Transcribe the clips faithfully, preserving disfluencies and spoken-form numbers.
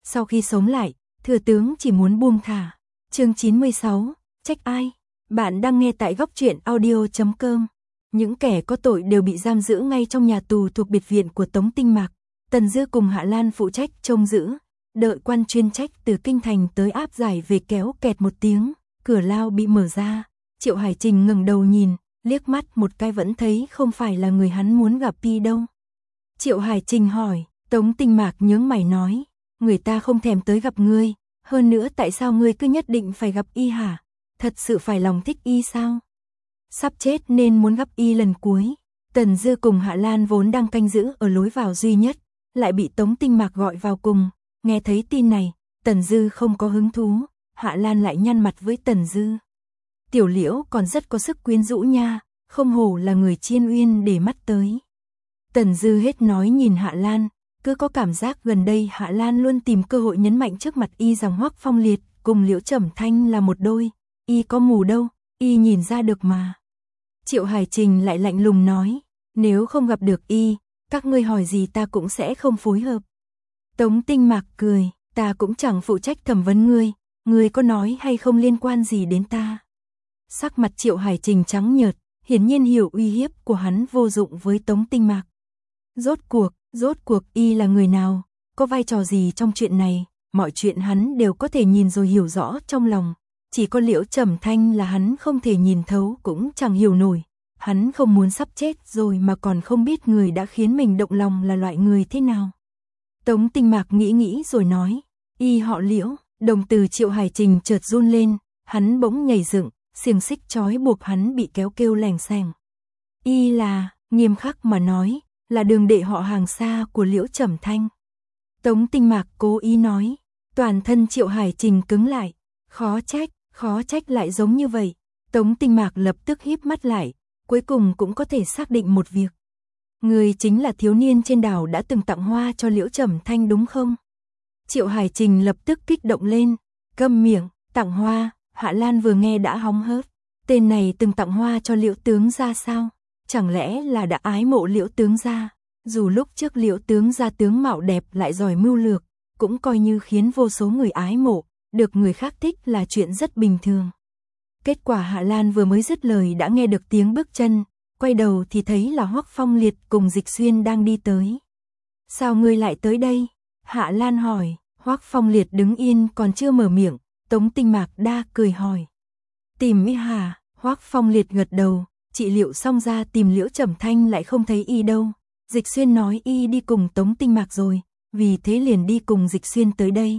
Sau khi sống lại, thừa tướng chỉ muốn buông thả. Chương chín mươi sáu, trách ai? Bạn đang nghe tại góc truyện audio chấm com. Những kẻ có tội đều bị giam giữ ngay trong nhà tù thuộc biệt viện của Tống Tinh Mạc. Tần Dư cùng Hạ Lan phụ trách trông giữ, đợi quan chuyên trách từ kinh thành tới áp giải về kéo kẹt một tiếng, cửa lao bị mở ra. Triệu Hải Trình ngẩng đầu nhìn, liếc mắt một cái vẫn thấy không phải là người hắn muốn gặp y đâu. Triệu Hải Trình hỏi, Tống Tinh Mạc nhướng mày nói, người ta không thèm tới gặp ngươi, hơn nữa tại sao ngươi cứ nhất định phải gặp y hả? Thật sự phải lòng thích y sao? Sắp chết nên muốn gặp y lần cuối. Tần Dư cùng Hạ Lan vốn đang canh giữ ở lối vào duy nhất, lại bị Tống Tinh Mạc gọi vào cùng. Nghe thấy tin này, Tần Dư không có hứng thú, Hạ Lan lại nhăn mặt với Tần Dư. Tiểu Liễu còn rất có sức quyến rũ nha, không hổ là người Chiên Uyên để mắt tới. Tần Dư hết nói nhìn Hạ Lan, cứ có cảm giác gần đây Hạ Lan luôn tìm cơ hội nhấn mạnh trước mặt y rằng Hoắc Phong Liệt cùng Liễu Trầm Thanh là một đôi, y có mù đâu, y nhìn ra được mà. Triệu Hải Trình lại lạnh lùng nói, nếu không gặp được y, các ngươi hỏi gì ta cũng sẽ không phối hợp. Tống Tinh Mạc cười, ta cũng chẳng phụ trách thẩm vấn ngươi, ngươi có nói hay không liên quan gì đến ta. Sắc mặt Triệu Hải Trình trắng nhợt, hiển nhiên hiểu uy hiếp của hắn vô dụng với Tống Tinh Mạc. Rốt cuộc, rốt cuộc y là người nào, có vai trò gì trong chuyện này, mọi chuyện hắn đều có thể nhìn rồi hiểu rõ trong lòng. Chỉ có Liễu Trầm Thanh là hắn không thể nhìn thấu cũng chẳng hiểu nổi. Hắn không muốn sắp chết rồi mà còn không biết người đã khiến mình động lòng là loại người thế nào. Tống Tinh Mạc nghĩ nghĩ rồi nói, y họ Liễu. Đồng từ Triệu Hải Trình chợt run lên, hắn bỗng nhảy dựng, xiềng xích trói buộc hắn bị kéo kêu lẻng xẻng. Y là, nghiêm khắc mà nói, là đường đệ họ hàng xa của Liễu Trầm Thanh. Tống Tinh Mạc cố ý nói, toàn thân Triệu Hải Trình cứng lại, khó trách, khó trách lại giống như vậy. Tống Tinh Mạc lập tức híp mắt lại, cuối cùng cũng có thể xác định một việc. Người chính là thiếu niên trên đảo đã từng tặng hoa cho Liễu Trầm Thanh đúng không? Triệu Hải Trình lập tức kích động lên, câm miệng, tặng hoa. Hạ Lan vừa nghe đã hóng hớt, tên này từng tặng hoa cho Liễu tướng gia sao? Chẳng lẽ là đã ái mộ Liễu tướng gia? Dù lúc trước Liễu tướng gia tướng mạo đẹp lại giỏi mưu lược, cũng coi như khiến vô số người ái mộ, được người khác thích là chuyện rất bình thường. Kết quả Hạ Lan vừa mới dứt lời đã nghe được tiếng bước chân, quay đầu thì thấy là Hoắc Phong Liệt cùng Dịch Xuyên đang đi tới. Sao ngươi lại tới đây? Hạ Lan hỏi. Hoắc Phong Liệt đứng yên còn chưa mở miệng, Tống Tinh Mạc đa cười hỏi. Tìm y hả? Hoắc Phong Liệt gật đầu, trị liệu xong ra tìm Liễu Trầm Thanh lại không thấy y đâu. Dịch Xuyên nói y đi cùng Tống Tinh Mạc rồi, vì thế liền đi cùng Dịch Xuyên tới đây.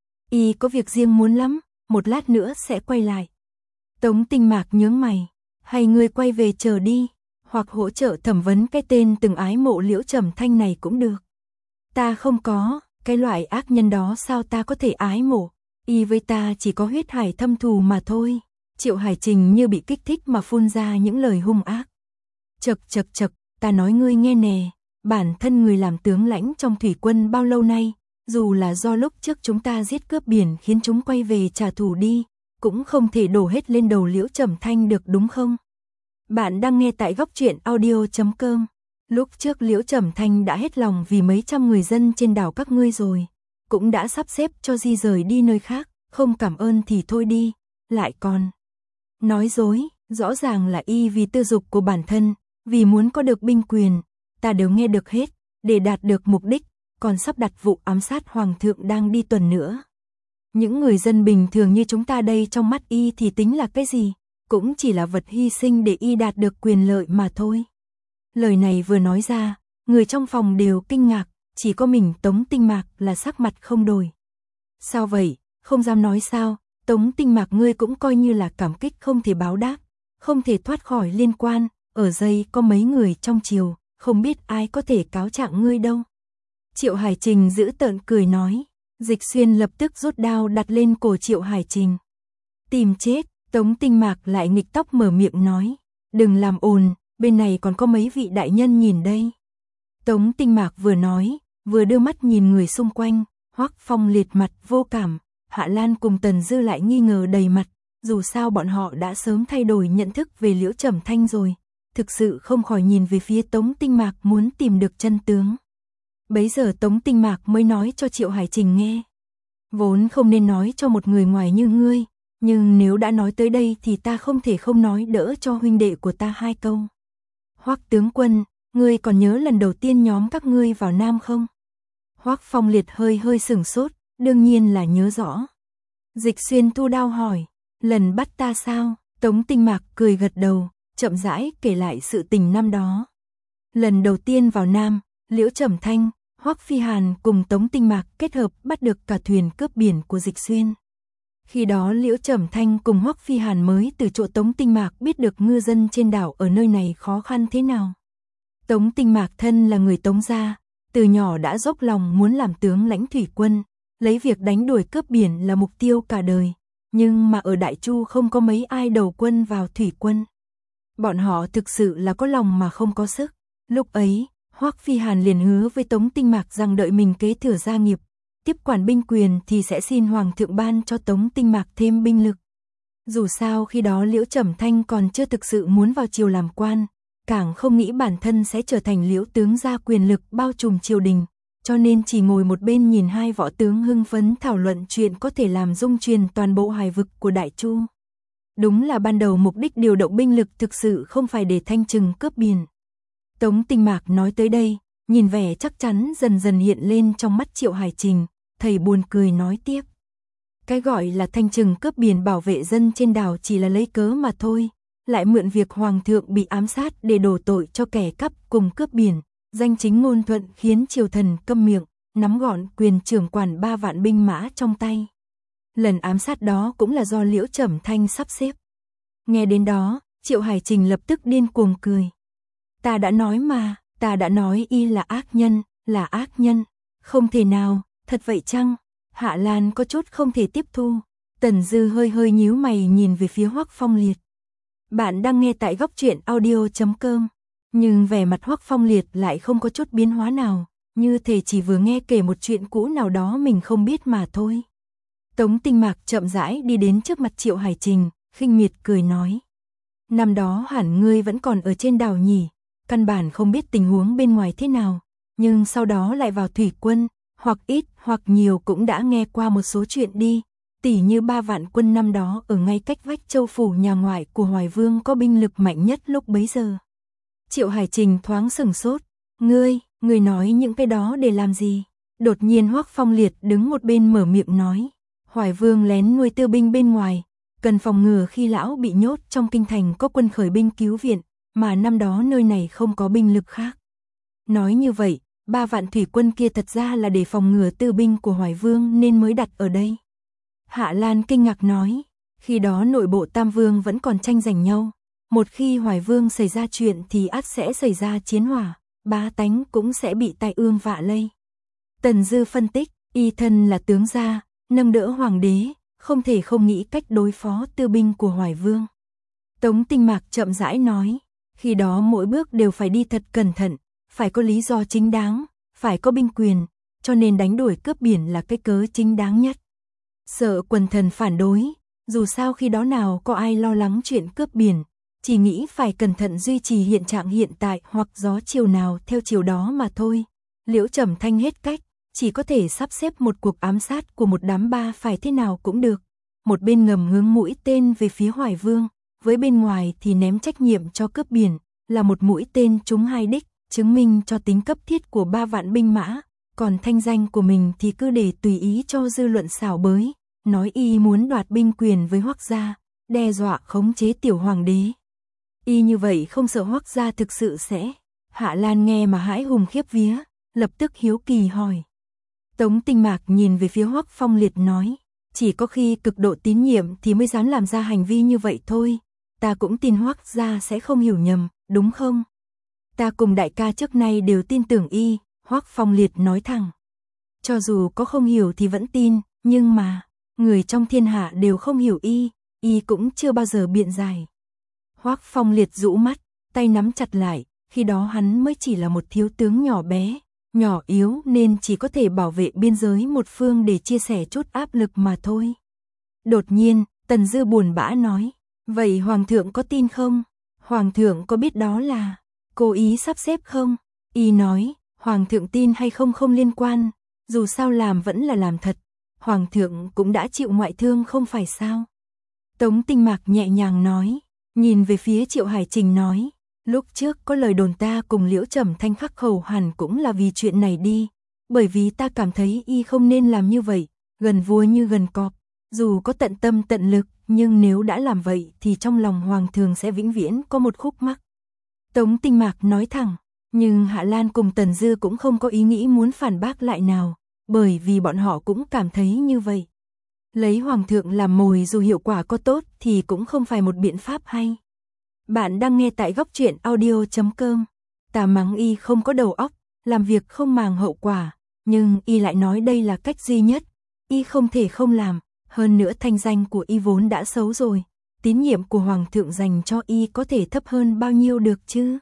Y có việc riêng muốn lắm, một lát nữa sẽ quay lại. Tống Tinh Mạc nhướng mày, hay ngươi quay về chờ đi, hoặc hỗ trợ thẩm vấn cái tên từng ái mộ Liễu Trầm Thanh này cũng được. Ta không có, cái loại ác nhân đó sao ta có thể ái mộ, y với ta chỉ có huyết hải thâm thù mà thôi. Triệu Hải Trình như bị kích thích mà phun ra những lời hung ác. Chật chật chật, ta nói ngươi nghe nè, bản thân người làm tướng lãnh trong thủy quân bao lâu nay, dù là do lúc trước chúng ta giết cướp biển khiến chúng quay về trả thù đi, cũng không thể đổ hết lên đầu Liễu Trầm Thanh được đúng không? Bạn đang nghe tại góc truyện audio chấm com. Lúc trước Liễu Trầm Thanh đã hết lòng vì mấy trăm người dân trên đảo các ngươi rồi, cũng đã sắp xếp cho di rời đi nơi khác, không cảm ơn thì thôi đi, lại còn nói dối, rõ ràng là y vì tư dục của bản thân, vì muốn có được binh quyền, ta đều nghe được hết, để đạt được mục đích, còn sắp đặt vụ ám sát hoàng thượng đang đi tuần nữa. Những người dân bình thường như chúng ta đây trong mắt y thì tính là cái gì, cũng chỉ là vật hy sinh để y đạt được quyền lợi mà thôi. Lời này vừa nói ra, người trong phòng đều kinh ngạc, chỉ có mình Tống Tinh Mạc là sắc mặt không đổi. Sao vậy, không dám nói sao? Tống Tinh Mạc ngươi cũng coi như là cảm kích không thể báo đáp, không thể thoát khỏi liên quan, ở đây có mấy người trong triều, không biết ai có thể cáo trạng ngươi đâu. Triệu Hải Trình giữ tợn cười nói, Dịch Xuyên lập tức rút đao đặt lên cổ Triệu Hải Trình. Tìm chết, Tống Tinh Mạc lại nghịch tóc mở miệng nói, đừng làm ồn, bên này còn có mấy vị đại nhân nhìn đây. Tống Tinh Mạc vừa nói, vừa đưa mắt nhìn người xung quanh, Hoắc Phong Liệt mặt vô cảm, Hạ Lan cùng Tần Dư lại nghi ngờ đầy mặt, dù sao bọn họ đã sớm thay đổi nhận thức về Liễu Trầm Thanh rồi, thực sự không khỏi nhìn về phía Tống Tinh Mạc muốn tìm được chân tướng. Bấy giờ Tống Tinh Mạc mới nói cho Triệu Hải Trình nghe, Vốn không nên nói cho một người ngoài như ngươi, nhưng nếu đã nói tới đây thì ta không thể không nói đỡ cho huynh đệ của ta hai câu. Hoắc tướng quân, ngươi còn nhớ lần đầu tiên nhóm các ngươi vào Nam không? Hoắc Phong Liệt hơi hơi sửng sốt, đương nhiên là nhớ rõ. Dịch Xuyên thu đao hỏi, lần bắt ta sao? Tống Tinh Mạc cười gật đầu, chậm rãi kể lại sự tình năm đó. Lần đầu tiên vào Nam, Liễu Trầm Thanh, Hoắc Phi Hàn cùng Tống Tinh Mạc kết hợp bắt được cả thuyền cướp biển của Dịch Xuyên. Khi đó Liễu Trầm Thanh cùng Hoắc Phi Hàn mới từ chỗ Tống Tinh Mạc biết được ngư dân trên đảo ở nơi này khó khăn thế nào. Tống Tinh Mạc thân là người Tống gia, từ nhỏ đã dốc lòng muốn làm tướng lãnh thủy quân, lấy việc đánh đuổi cướp biển là mục tiêu cả đời, nhưng mà ở Đại Chu không có mấy ai đầu quân vào thủy quân. Bọn họ thực sự là có lòng mà không có sức. Lúc ấy, Hoắc Phi Hàn liền hứa với Tống Tinh Mạc rằng đợi mình kế thừa gia nghiệp, tiếp quản binh quyền thì sẽ xin Hoàng thượng ban cho Tống Tinh Mạc thêm binh lực. Dù sao khi đó Liễu Trầm Thanh còn chưa thực sự muốn vào triều làm quan, càng không nghĩ bản thân sẽ trở thành Liễu tướng gia quyền lực bao trùm triều đình, cho nên chỉ ngồi một bên nhìn hai võ tướng hưng phấn thảo luận chuyện có thể làm rung truyền toàn bộ hải vực của Đại Chu. Đúng là ban đầu mục đích điều động binh lực thực sự không phải để thanh trừng cướp biển. Tống Tinh Mạc nói tới đây, nhìn vẻ chắc chắn dần dần hiện lên trong mắt Triệu Hải Trình, thầy buồn cười nói tiếp. Cái gọi là thanh trừng cướp biển bảo vệ dân trên đảo chỉ là lấy cớ mà thôi, lại mượn việc Hoàng thượng bị ám sát để đổ tội cho kẻ cắp cùng cướp biển, danh chính ngôn thuận khiến triều thần câm miệng, nắm gọn quyền trưởng quản ba vạn binh mã trong tay. Lần ám sát đó cũng là do Liễu Trầm Thanh sắp xếp. Nghe đến đó, Triệu Hải Trình lập tức điên cuồng cười. Ta đã nói mà, ta đã nói y là ác nhân, là ác nhân. Không thể nào, thật vậy chăng? Hạ Lan có chút không thể tiếp thu. Tần Dư hơi hơi nhíu mày nhìn về phía Hoắc Phong Liệt. Bạn đang nghe tại góc truyện audio chấm com. Nhưng vẻ mặt Hoắc Phong Liệt lại không có chút biến hóa nào, như thể chỉ vừa nghe kể một chuyện cũ nào đó mình không biết mà thôi. Tống Tinh Mạc chậm rãi đi đến trước mặt Triệu Hải Trình, khinh miệt cười nói. Năm đó hẳn ngươi vẫn còn ở trên đảo nhỉ, căn bản không biết tình huống bên ngoài thế nào, nhưng sau đó lại vào thủy quân, hoặc ít hoặc nhiều cũng đã nghe qua một số chuyện đi, tỉ như ba vạn quân năm đó ở ngay cách vách châu phủ nhà ngoại của Hoài Vương có binh lực mạnh nhất lúc bấy giờ. Triệu Hải Trình thoáng sửng sốt, ngươi, ngươi nói những cái đó để làm gì? Đột nhiên Hoắc Phong Liệt đứng một bên mở miệng nói, Hoài Vương lén nuôi tư binh bên ngoài, cần phòng ngừa khi lão bị nhốt trong kinh thành có quân khởi binh cứu viện, mà năm đó nơi này không có binh lực khác. Nói như vậy, ba vạn thủy quân kia thật ra là để phòng ngừa tư binh của Hoài Vương nên mới đặt ở đây. Hạ Lan kinh ngạc nói, khi đó nội bộ Tam Vương vẫn còn tranh giành nhau, một khi Hoài Vương xảy ra chuyện thì ắt sẽ xảy ra chiến hỏa, bá tánh cũng sẽ bị tai ương vạ lây. Tần Dư phân tích, y thân là tướng gia, nâng đỡ hoàng đế, không thể không nghĩ cách đối phó tư binh của Hoài Vương. Tống Tinh Mạc chậm rãi nói, khi đó mỗi bước đều phải đi thật cẩn thận, phải có lý do chính đáng, phải có binh quyền, cho nên đánh đuổi cướp biển là cái cớ chính đáng nhất. Sợ quần thần phản đối, dù sao khi đó nào có ai lo lắng chuyện cướp biển, chỉ nghĩ phải cẩn thận duy trì hiện trạng hiện tại hoặc gió chiều nào theo chiều đó mà thôi. Liễu Trầm Thanh hết cách, chỉ có thể sắp xếp một cuộc ám sát của một đám ba phải thế nào cũng được. Một bên ngầm hướng mũi tên về phía Hoài Vương, với bên ngoài thì ném trách nhiệm cho cướp biển, là một mũi tên trúng hai đích, chứng minh cho tính cấp thiết của ba vạn binh mã, còn thanh danh của mình thì cứ để tùy ý cho dư luận xảo bới, nói y muốn đoạt binh quyền với Hoắc gia, đe dọa khống chế tiểu hoàng đế. Y như vậy không sợ Hoắc gia thực sự sẽ. Hạ Lan nghe mà hãi hùng khiếp vía, lập tức hiếu kỳ hỏi. Tống Tinh Mạc nhìn về phía Hoắc Phong Liệt nói, chỉ có khi cực độ tín nhiệm thì mới dám làm ra hành vi như vậy thôi, ta cũng tin Hoắc gia sẽ không hiểu nhầm, đúng không? Ta cùng đại ca trước nay đều tin tưởng y, Hoắc Phong Liệt nói thẳng. Cho dù có không hiểu thì vẫn tin, nhưng mà, người trong thiên hạ đều không hiểu y, y cũng chưa bao giờ biện giải. Hoắc Phong Liệt rũ mắt, tay nắm chặt lại, khi đó hắn mới chỉ là một thiếu tướng nhỏ bé, nhỏ yếu nên chỉ có thể bảo vệ biên giới một phương để chia sẻ chút áp lực mà thôi. Đột nhiên, Tần Dư buồn bã nói, vậy Hoàng thượng có tin không? Hoàng thượng có biết đó là cố ý sắp xếp không? Y nói, Hoàng thượng tin hay không không liên quan, dù sao làm vẫn là làm thật. Hoàng thượng cũng đã chịu ngoại thương không phải sao? Tống Tinh Mạc nhẹ nhàng nói, nhìn về phía Triệu Hải Trình nói, lúc trước có lời đồn ta cùng Liễu Trầm Thanh khắc khẩu hẳn cũng là vì chuyện này đi, bởi vì ta cảm thấy y không nên làm như vậy, gần vua như gần cọp, dù có tận tâm tận lực, nhưng nếu đã làm vậy thì trong lòng hoàng thượng sẽ vĩnh viễn có một khúc mắc. Tống Tinh Mạc nói thẳng, nhưng Hạ Lan cùng Tần Dư cũng không có ý nghĩ muốn phản bác lại nào, bởi vì bọn họ cũng cảm thấy như vậy. Lấy hoàng thượng làm mồi dù hiệu quả có tốt thì cũng không phải một biện pháp hay. Bạn đang nghe tại góc truyện audio chấm com. Ta mắng y không có đầu óc, làm việc không màng hậu quả, nhưng y lại nói đây là cách duy nhất, y không thể không làm, hơn nữa thanh danh của y vốn đã xấu rồi, tín nhiệm của hoàng thượng dành cho y có thể thấp hơn bao nhiêu được chứ.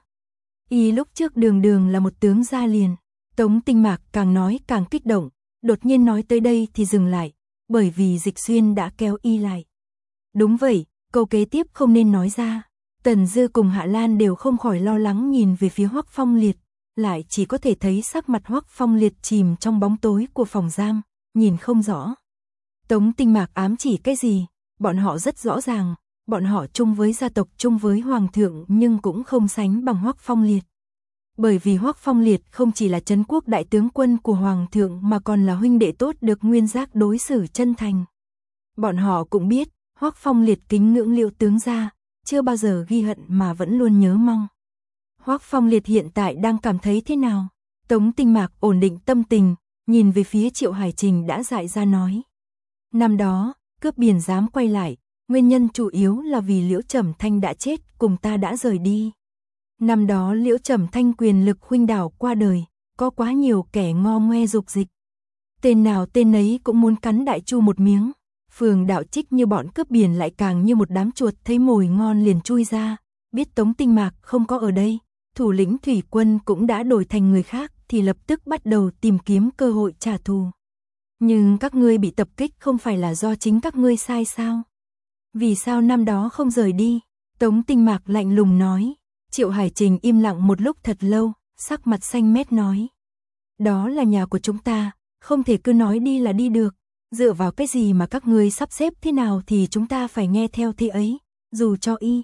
Y lúc trước đường đường là một tướng gia liền. Tống Tinh Mạc càng nói càng kích động, đột nhiên nói tới đây thì dừng lại, bởi vì Dịch Xuyên đã kéo y lại. Đúng vậy, câu kế tiếp không nên nói ra. Tần Dư cùng Hạ Lan đều không khỏi lo lắng nhìn về phía Hoắc Phong Liệt, lại chỉ có thể thấy sắc mặt Hoắc Phong Liệt chìm trong bóng tối của phòng giam, nhìn không rõ. Tống Tinh Mạc ám chỉ cái gì, bọn họ rất rõ ràng, bọn họ chung với gia tộc, chung với hoàng thượng nhưng cũng không sánh bằng Hoắc Phong Liệt. Bởi vì Hoắc Phong Liệt không chỉ là trấn quốc đại tướng quân của hoàng thượng mà còn là huynh đệ tốt được nguyên giác đối xử chân thành. Bọn họ cũng biết, Hoắc Phong Liệt kính ngưỡng Liễu tướng gia, chưa bao giờ ghi hận mà vẫn luôn nhớ mong. Hoắc Phong Liệt hiện tại đang cảm thấy thế nào? Tống Tinh Mạc ổn định tâm tình, nhìn về phía Triệu Hải Trình đã dại ra nói. Năm đó, cướp biển dám quay lại, nguyên nhân chủ yếu là vì Liễu Trầm Thanh đã chết, cùng ta đã rời đi. Năm đó Liễu Trầm Thanh quyền lực khuynh đảo qua đời, có quá nhiều kẻ ngo ngoe dục dịch. Tên nào tên ấy cũng muốn cắn đại chu một miếng. Phường đạo trích như bọn cướp biển lại càng như một đám chuột thấy mồi ngon liền chui ra. Biết Tống Tinh Mạc không có ở đây, thủ lĩnh thủy quân cũng đã đổi thành người khác thì lập tức bắt đầu tìm kiếm cơ hội trả thù. Nhưng các ngươi bị tập kích không phải là do chính các ngươi sai sao? Vì sao năm đó không rời đi? Tống Tinh Mạc lạnh lùng nói. Triệu Hải Trình im lặng một lúc thật lâu, sắc mặt xanh mét nói. Đó là nhà của chúng ta, không thể cứ nói đi là đi được. Dựa vào cái gì mà các ngươi sắp xếp thế nào thì chúng ta phải nghe theo thế ấy, dù cho y.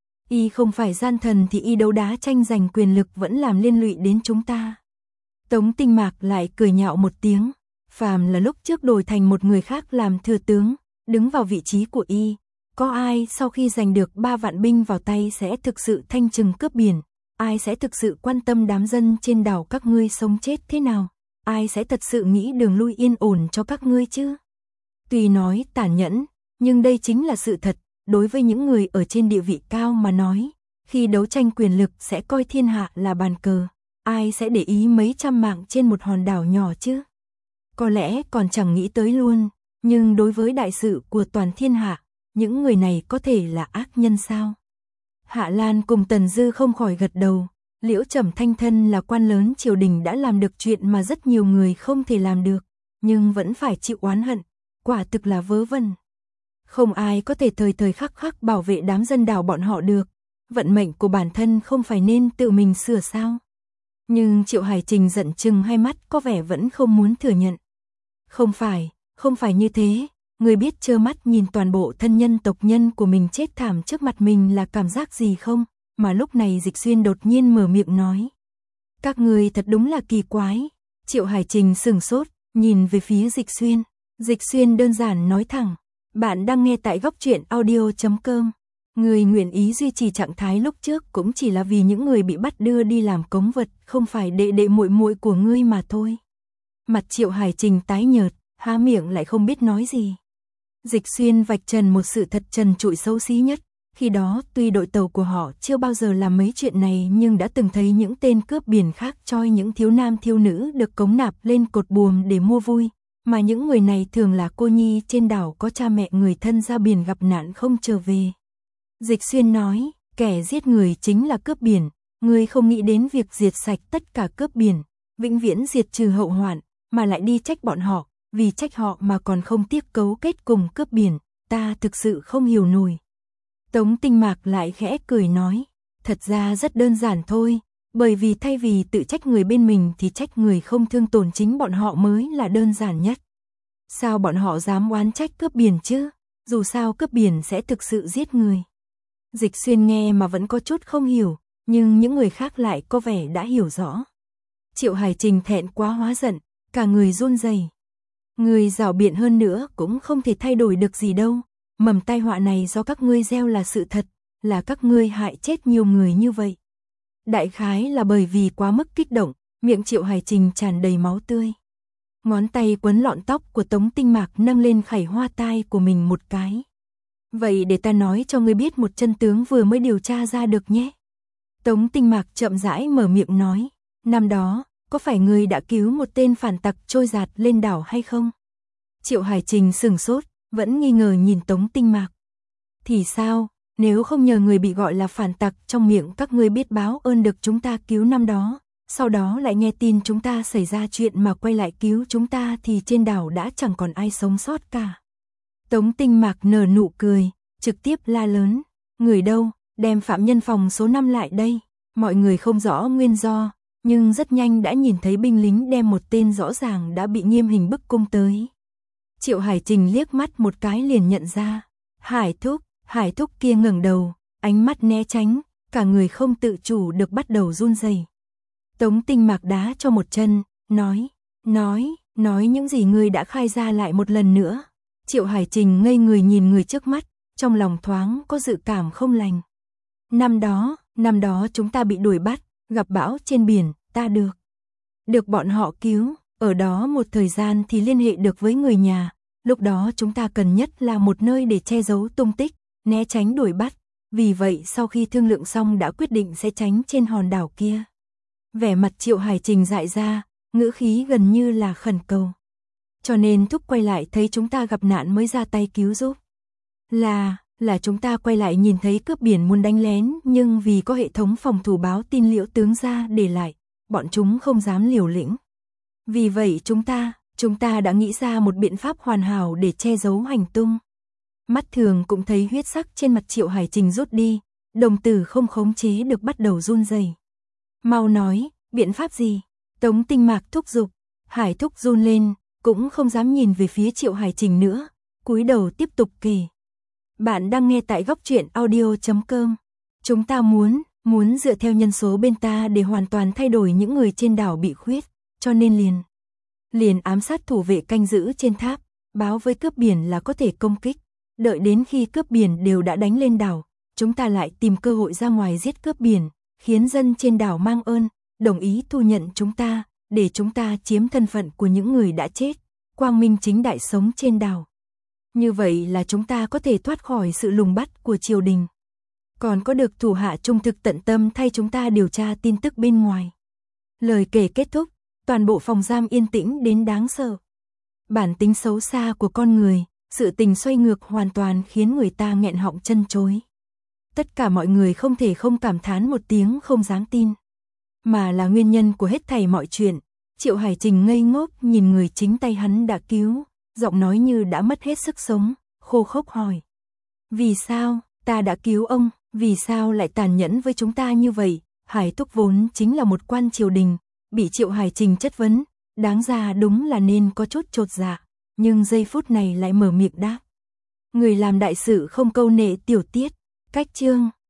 Y không phải gian thần thì y đấu đá tranh giành quyền lực vẫn làm liên lụy đến chúng ta. Tống Tinh Mạc lại cười nhạo một tiếng, phàm là lúc trước đổi thành một người khác làm thừa tướng, đứng vào vị trí của y. Có ai sau khi giành được ba vạn binh vào tay sẽ thực sự thanh trừng cướp biển, ai sẽ thực sự quan tâm đám dân trên đảo các ngươi sống chết thế nào, ai sẽ thật sự nghĩ đường lui yên ổn cho các ngươi chứ? Tuy nói tàn nhẫn, nhưng đây chính là sự thật, đối với những người ở trên địa vị cao mà nói, khi đấu tranh quyền lực sẽ coi thiên hạ là bàn cờ, ai sẽ để ý mấy trăm mạng trên một hòn đảo nhỏ chứ? Có lẽ còn chẳng nghĩ tới luôn, nhưng đối với đại sự của toàn thiên hạ, những người này có thể là ác nhân sao? Hạ Lan cùng Tần Dư không khỏi gật đầu, Liễu Trầm Thanh thân là quan lớn triều đình đã làm được chuyện mà rất nhiều người không thể làm được, nhưng vẫn phải chịu oán hận, quả thực là vớ vẩn. Không ai có thể thời thời khắc khắc bảo vệ đám dân đảo bọn họ được, vận mệnh của bản thân không phải nên tự mình sửa sao? Nhưng Triệu Hải Trình giận chừng hai mắt có vẻ vẫn không muốn thừa nhận. Không phải, không phải như thế. Người biết trơ mắt nhìn toàn bộ thân nhân tộc nhân của mình chết thảm trước mặt mình là cảm giác gì không? Mà lúc này Dịch Xuyên đột nhiên mở miệng nói. Các người thật đúng là kỳ quái. Triệu Hải Trình sửng sốt, nhìn về phía Dịch Xuyên. Dịch Xuyên đơn giản nói thẳng. Bạn đang nghe tại góc truyện audio chấm com. Người nguyện ý duy trì trạng thái lúc trước cũng chỉ là vì những người bị bắt đưa đi làm cống vật, không phải đệ đệ muội muội của ngươi mà thôi. Mặt Triệu Hải Trình tái nhợt, há miệng lại không biết nói gì. Dịch Xuyên vạch trần một sự thật trần trụi xấu xí nhất. Khi đó tuy đội tàu của họ chưa bao giờ làm mấy chuyện này nhưng đã từng thấy những tên cướp biển khác choi những thiếu nam thiếu nữ được cống nạp lên cột buồm để mua vui. Mà những người này thường là cô nhi trên đảo có cha mẹ người thân ra biển gặp nạn không trở về. Dịch Xuyên nói, kẻ giết người chính là cướp biển, người không nghĩ đến việc diệt sạch tất cả cướp biển, vĩnh viễn diệt trừ hậu hoạn, mà lại đi trách bọn họ, vì trách họ mà còn không tiếc cấu kết cùng cướp biển, ta thực sự không hiểu nổi. Tống Tinh Mạc lại khẽ cười nói, thật ra rất đơn giản thôi, bởi vì thay vì tự trách người bên mình thì trách người không thương tổn chính bọn họ mới là đơn giản nhất. Sao bọn họ dám oán trách cướp biển chứ? Dù sao cướp biển sẽ thực sự giết người. Dịch Xuyên nghe mà vẫn có chút không hiểu, nhưng những người khác lại có vẻ đã hiểu rõ. Triệu Hải Trình thẹn quá hóa giận, cả người run rẩy. Người rảo biện hơn nữa cũng không thể thay đổi được gì đâu. Mầm tai họa này do các ngươi gieo là sự thật, là các ngươi hại chết nhiều người như vậy. Đại khái là bởi vì quá mức kích động, miệng Triệu Hải Trình tràn đầy máu tươi. Ngón tay quấn lọn tóc của Tống Tinh Mạc nâng lên khảy hoa tai của mình một cái. Vậy để ta nói cho ngươi biết một chân tướng vừa mới điều tra ra được nhé. Tống Tinh Mạc chậm rãi mở miệng nói, năm đó, có phải ngươi đã cứu một tên phản tặc trôi dạt lên đảo hay không? Triệu Hải Trình sừng sốt, vẫn nghi ngờ nhìn Tống Tinh Mạc. Thì sao, nếu không nhờ người bị gọi là phản tặc trong miệng các ngươi biết báo ơn được chúng ta cứu năm đó, sau đó lại nghe tin chúng ta xảy ra chuyện mà quay lại cứu chúng ta thì trên đảo đã chẳng còn ai sống sót cả. Tống Tinh Mạc nở nụ cười, trực tiếp la lớn, người đâu, đem phạm nhân phòng số năm lại đây. Mọi người không rõ nguyên do, nhưng rất nhanh đã nhìn thấy binh lính đem một tên rõ ràng đã bị nghiêm hình bức cung tới. Triệu Hải Trình liếc mắt một cái liền nhận ra, Hải Thúc, Hải Thúc kia ngẩng đầu, ánh mắt né tránh, cả người không tự chủ được bắt đầu run rẩy. Tống Tinh Mạc đá cho một chân, nói, nói, nói những gì ngươi đã khai ra lại một lần nữa. Triệu Hải Trình ngây người nhìn người trước mắt, trong lòng thoáng có dự cảm không lành. Năm đó, năm đó chúng ta bị đuổi bắt, gặp bão trên biển, ta được. Được bọn họ cứu, ở đó một thời gian thì liên hệ được với người nhà, lúc đó chúng ta cần nhất là một nơi để che giấu tung tích, né tránh đuổi bắt, vì vậy sau khi thương lượng xong đã quyết định sẽ tránh trên hòn đảo kia. Vẻ mặt Triệu Hải Trình dại ra, ngữ khí gần như là khẩn cầu. Cho nên Thúc quay lại thấy chúng ta gặp nạn mới ra tay cứu giúp. Là, là chúng ta quay lại nhìn thấy cướp biển muốn đánh lén, nhưng vì có hệ thống phòng thủ báo tin Liễu tướng ra để lại, bọn chúng không dám liều lĩnh. Vì vậy chúng ta, chúng ta đã nghĩ ra một biện pháp hoàn hảo để che giấu hành tung. Mắt thường cũng thấy huyết sắc trên mặt Triệu Hải Trình rút đi, đồng tử không khống chế được bắt đầu run rẩy. Mau nói, biện pháp gì? Tống Tinh Mạc thúc giục, Hải Thúc run lên, cũng không dám nhìn về phía Triệu Hải Trình nữa, cúi đầu tiếp tục kể. Bạn đang nghe tại góc truyện audio chấm com. Chúng ta muốn, muốn dựa theo nhân số bên ta để hoàn toàn thay đổi những người trên đảo bị khuyết, cho nên liền. Liền ám sát thủ vệ canh giữ trên tháp, báo với cướp biển là có thể công kích. Đợi đến khi cướp biển đều đã đánh lên đảo, chúng ta lại tìm cơ hội ra ngoài giết cướp biển, khiến dân trên đảo mang ơn, đồng ý thu nhận chúng ta, để chúng ta chiếm thân phận của những người đã chết, quang minh chính đại sống trên đảo. Như vậy là chúng ta có thể thoát khỏi sự lùng bắt của triều đình. Còn có được thủ hạ trung thực tận tâm thay chúng ta điều tra tin tức bên ngoài. Lời kể kết thúc, toàn bộ phòng giam yên tĩnh đến đáng sợ. Bản tính xấu xa của con người, sự tình xoay ngược hoàn toàn khiến người ta nghẹn họng chân chối. Tất cả mọi người không thể không cảm thán một tiếng không dám tin. Mà là nguyên nhân của hết thảy mọi chuyện. Triệu Hải Trình ngây ngốc nhìn người chính tay hắn đã cứu, giọng nói như đã mất hết sức sống, khô khốc hỏi. Vì sao, ta đã cứu ông, vì sao lại tàn nhẫn với chúng ta như vậy? Hải Thúc vốn chính là một quan triều đình, bị Triệu Hải Trình chất vấn, đáng ra đúng là nên có chút chột dạ, nhưng giây phút này lại mở miệng đáp. Người làm đại sự không câu nệ tiểu tiết, cách chương.